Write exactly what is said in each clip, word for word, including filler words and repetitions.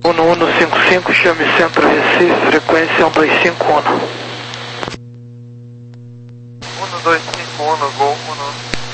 Uno um cinco cinco, chame Centro Recife, frequência um dois cinco um. um dois cinco um, Gol um.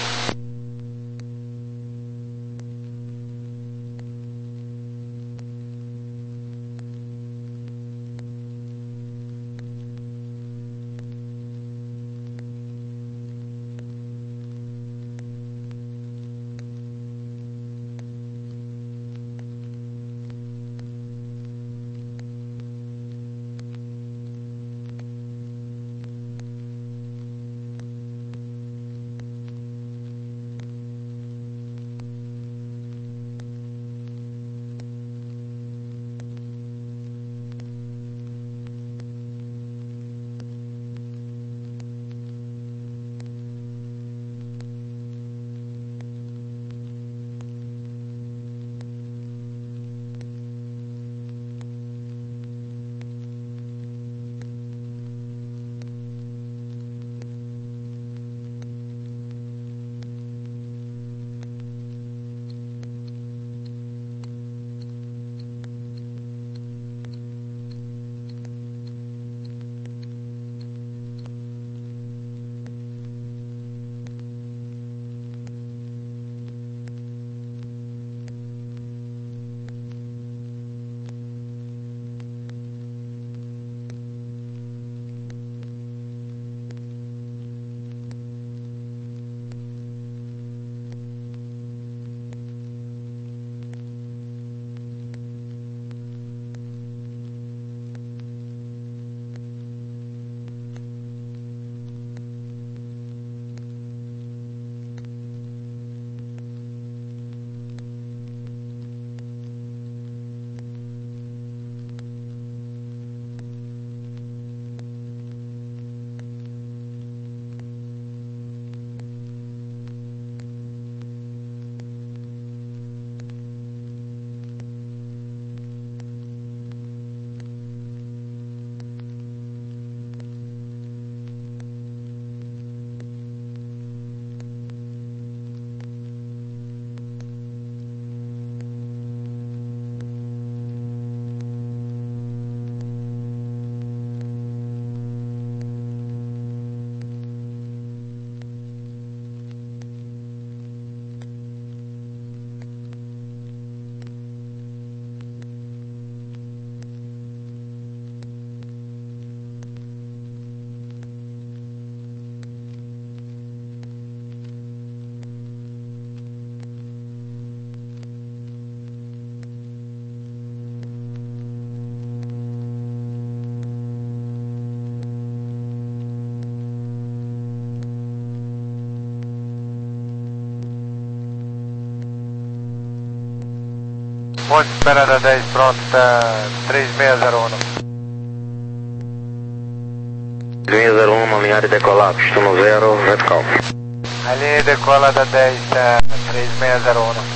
Ponte espera da dez, pronto, tá três seis zero um. três seis zero um, linha de decolar, pistão zero, vertical. A linha de decola da dez, tá três seis zero um.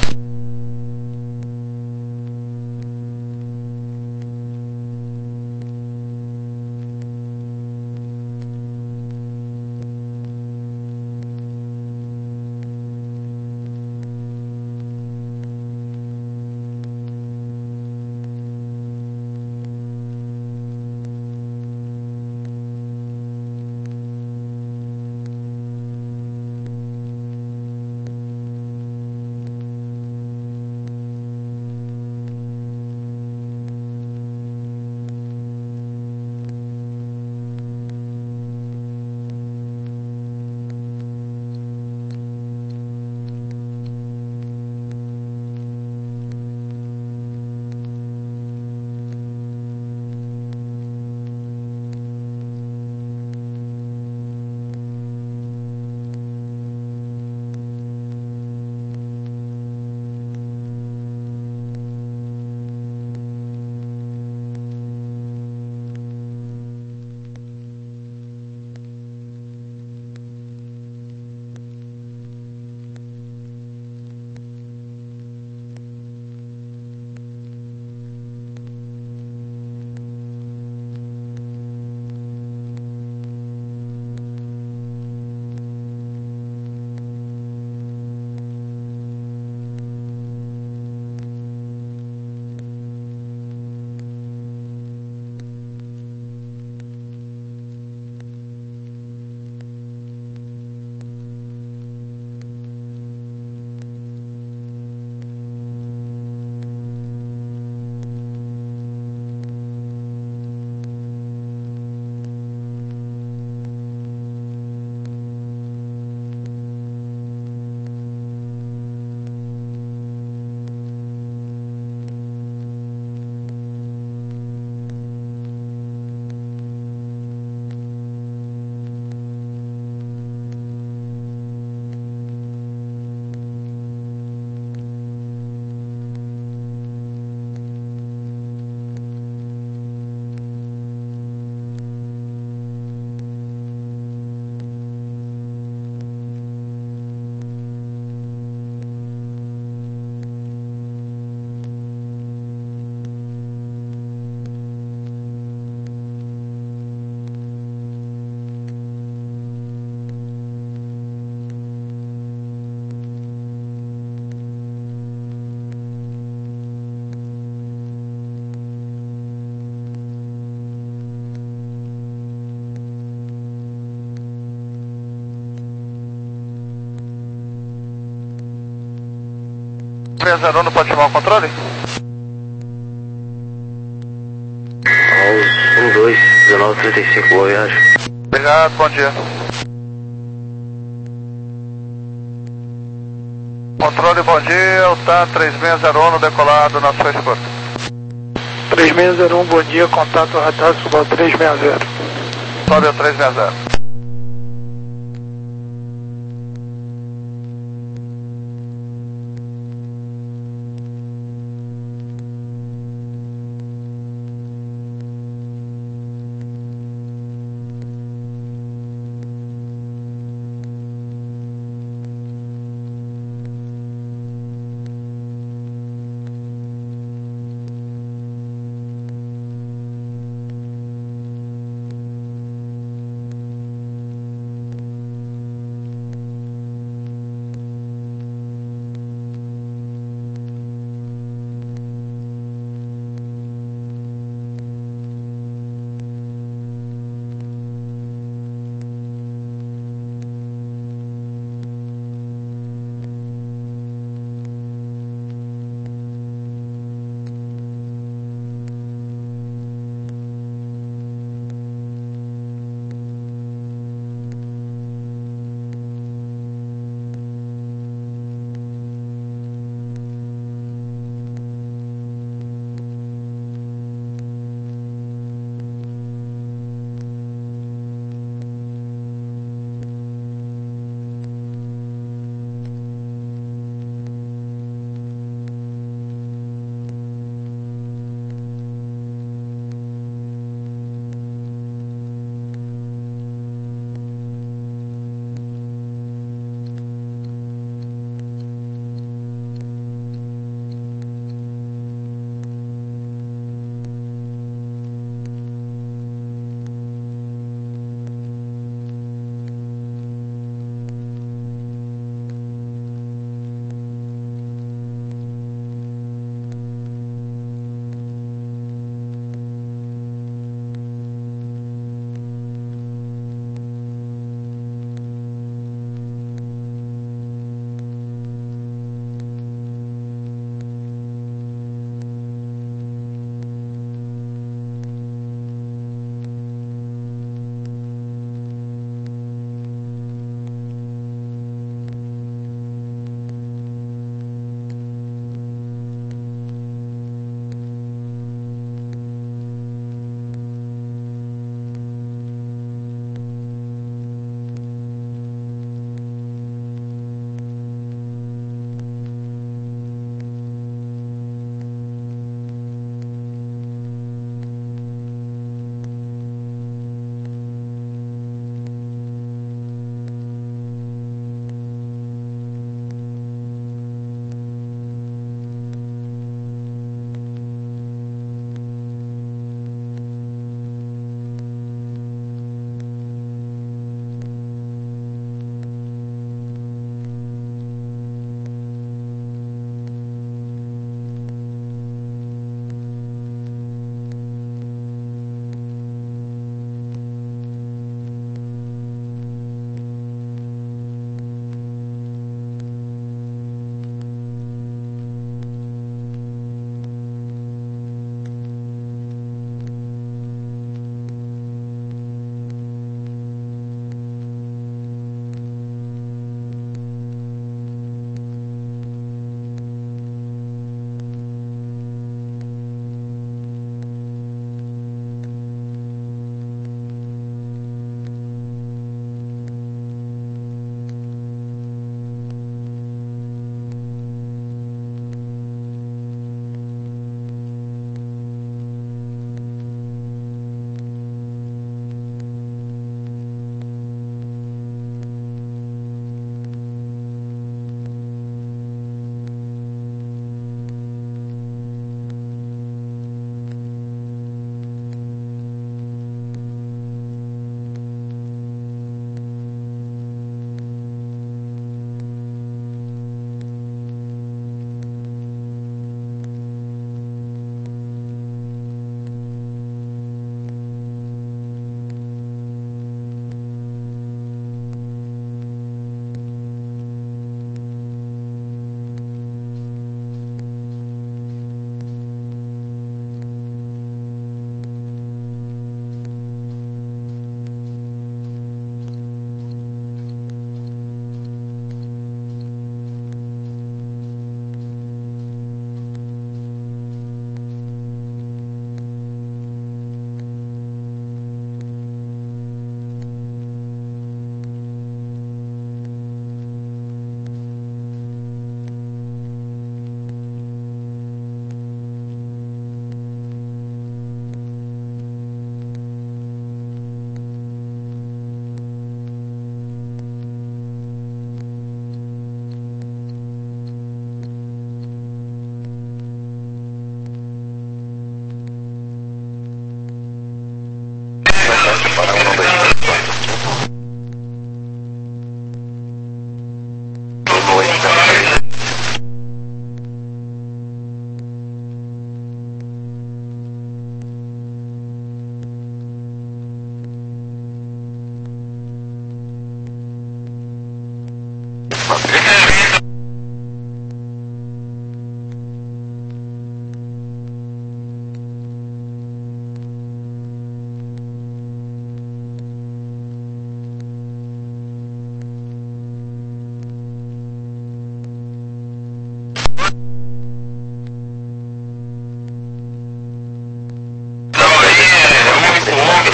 três zero um, pode chamar o controle? um dois, dezenove trinta e cinco, boa viagem. Obrigado, bom dia. Controle, bom dia, o T A três seis zero um decolado na sua escuta. três seis zero um, bom dia, contato radar Subal três seis zero. Sobe o três seis zero.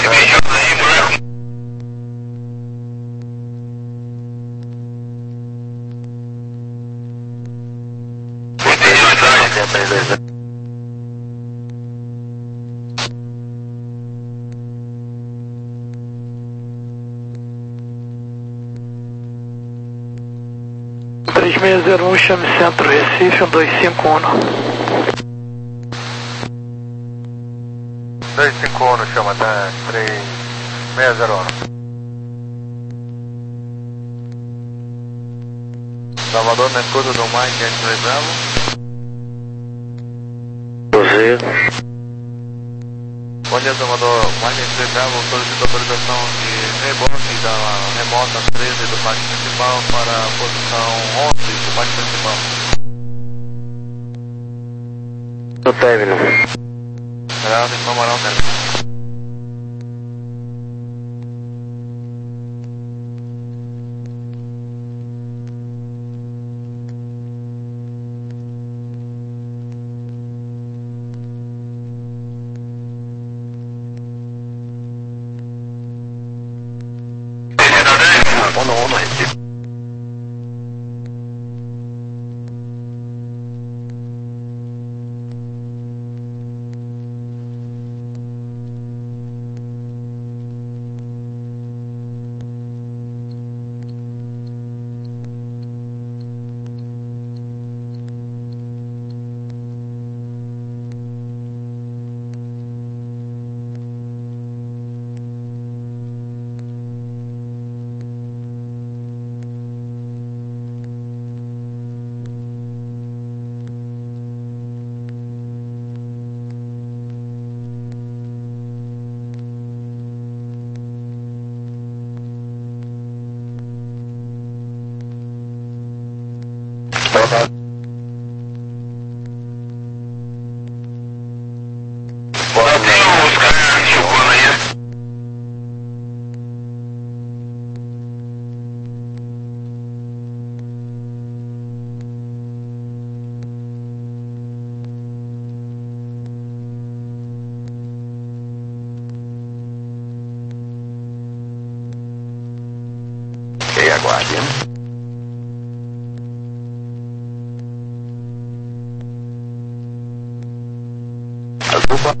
três seis zero um, chame Centro Recife, um dois cinco um. dois cinco um, chama da três seis zero um. Salvador, na escuta do Mike, Yankee Bravo. Você. Bom dia, Salvador. Mike, Yankee Bravo, solicita autorização de rebote da remota treze do pátio principal para a posição onze do pátio principal. No término. Geraldo, Camarão, término. Ono, ono, Recife. Ok, aguarde. Azul.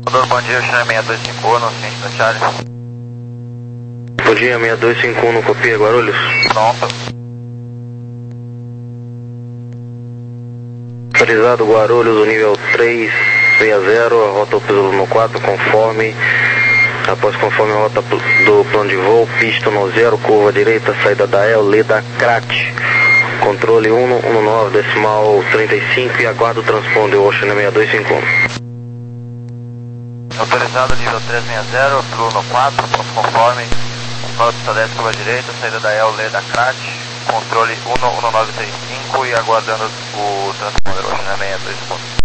Bom dia, China seis dois cinco um, no ciente da Charlie. Bom dia, seis dois cinco um no Copia, Guarulhos. Pronto. Autorizado Guarulhos, o nível três seis zero, a rota no quatro, conforme. Após conforme a rota do plano de voo, pista no zero, curva direita, saída da El, Leda, Crat. Controle um um nove, decimal trinta e cinco e aguardo o transponder Ocean seis dois cinco um. Autorizado nível três seis zero, Bruno quatro, conforme, rota Sadeste curva direita, saída da El, Leda, Crat, controle um um nove três cinco e aguardando o transponder Ocean seis dois cinco um.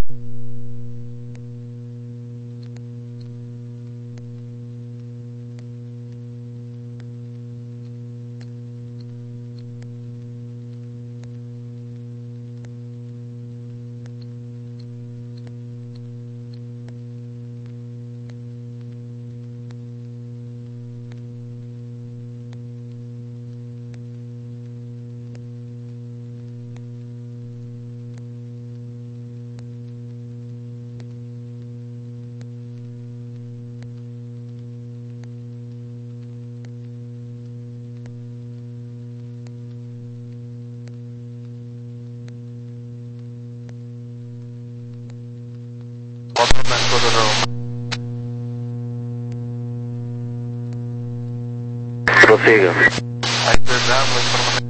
Prossiga. Aí, perdão, informação.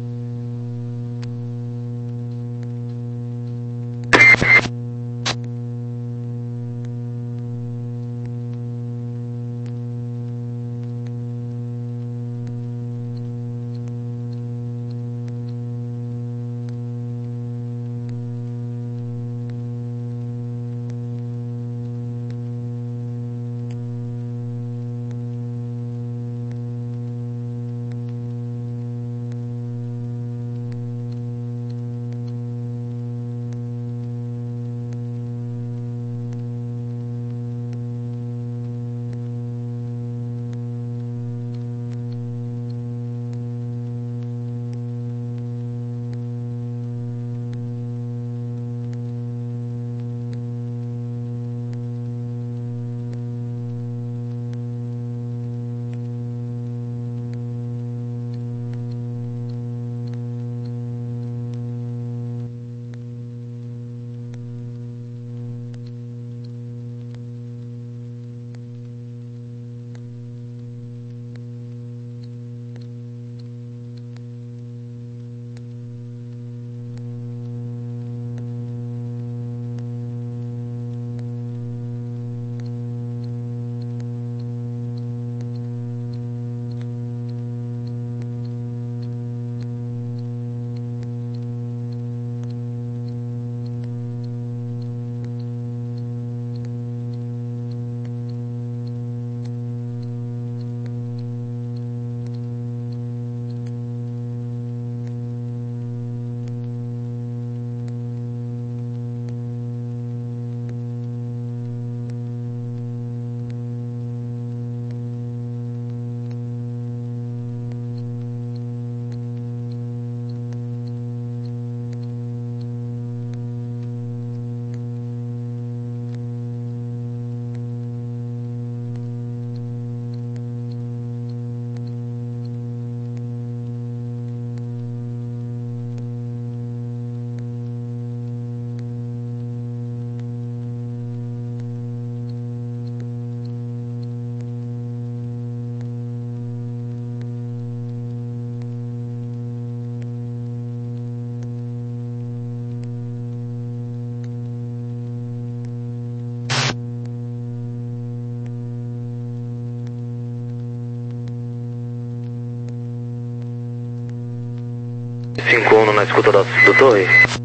cinco um na escuta da, do Torre.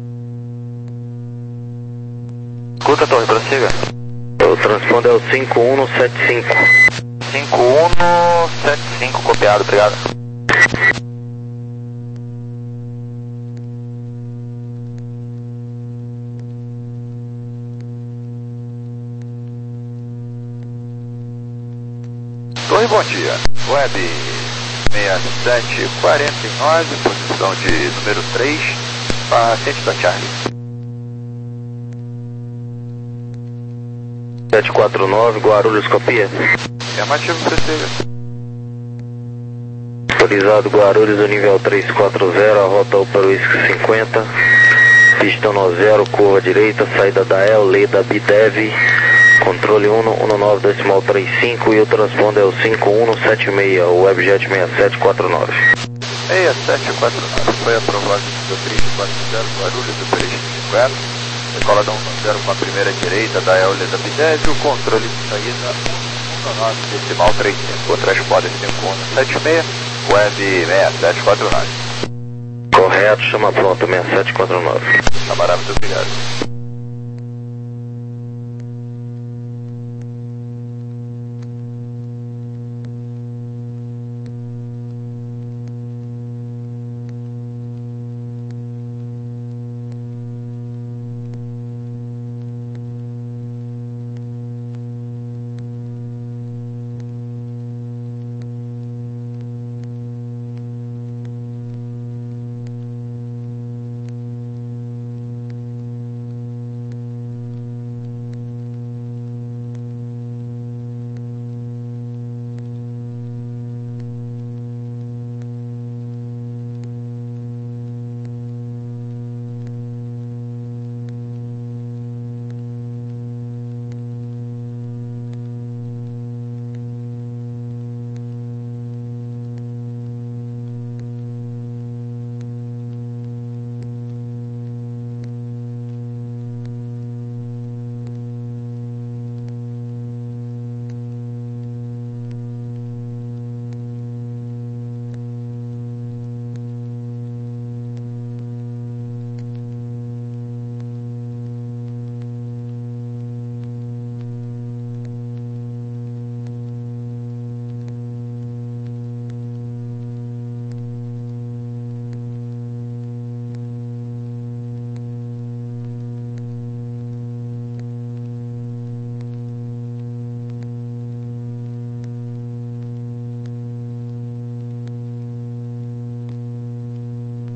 Escuta, Torre, prossiga. O transponder é o cinco um sete cinco. cinco um sete cinco, copiado, obrigado. Torre, bom dia. Web seis sete quatro nove, posição de número três, paciente da Charlie. sete quatro nove, Guarulhos, copia. Afirmativo, prossiga. Autorizado Guarulhos do nível três quatro zero, a rota Opel Whisky cinquenta, pista um zero, curva direita, saída da El, Leda Bidev, controle um um nove decimal trinta e cinco e o transponder é o cinco um sete seis, o Webjet seis sete quatro nove. seis sete quatro nove, foi aprovado do três quatro zero, Guarulhos do três cinquenta, decola da um zero com a primeira direita da El, Leda Bidev, o controle de saída um um nove decimal trinta e cinco, o transponder cinco um sete seis, Web seis sete quatro nove. Correto, chama pronto, seis sete quatro nove. Camarada, muito obrigado.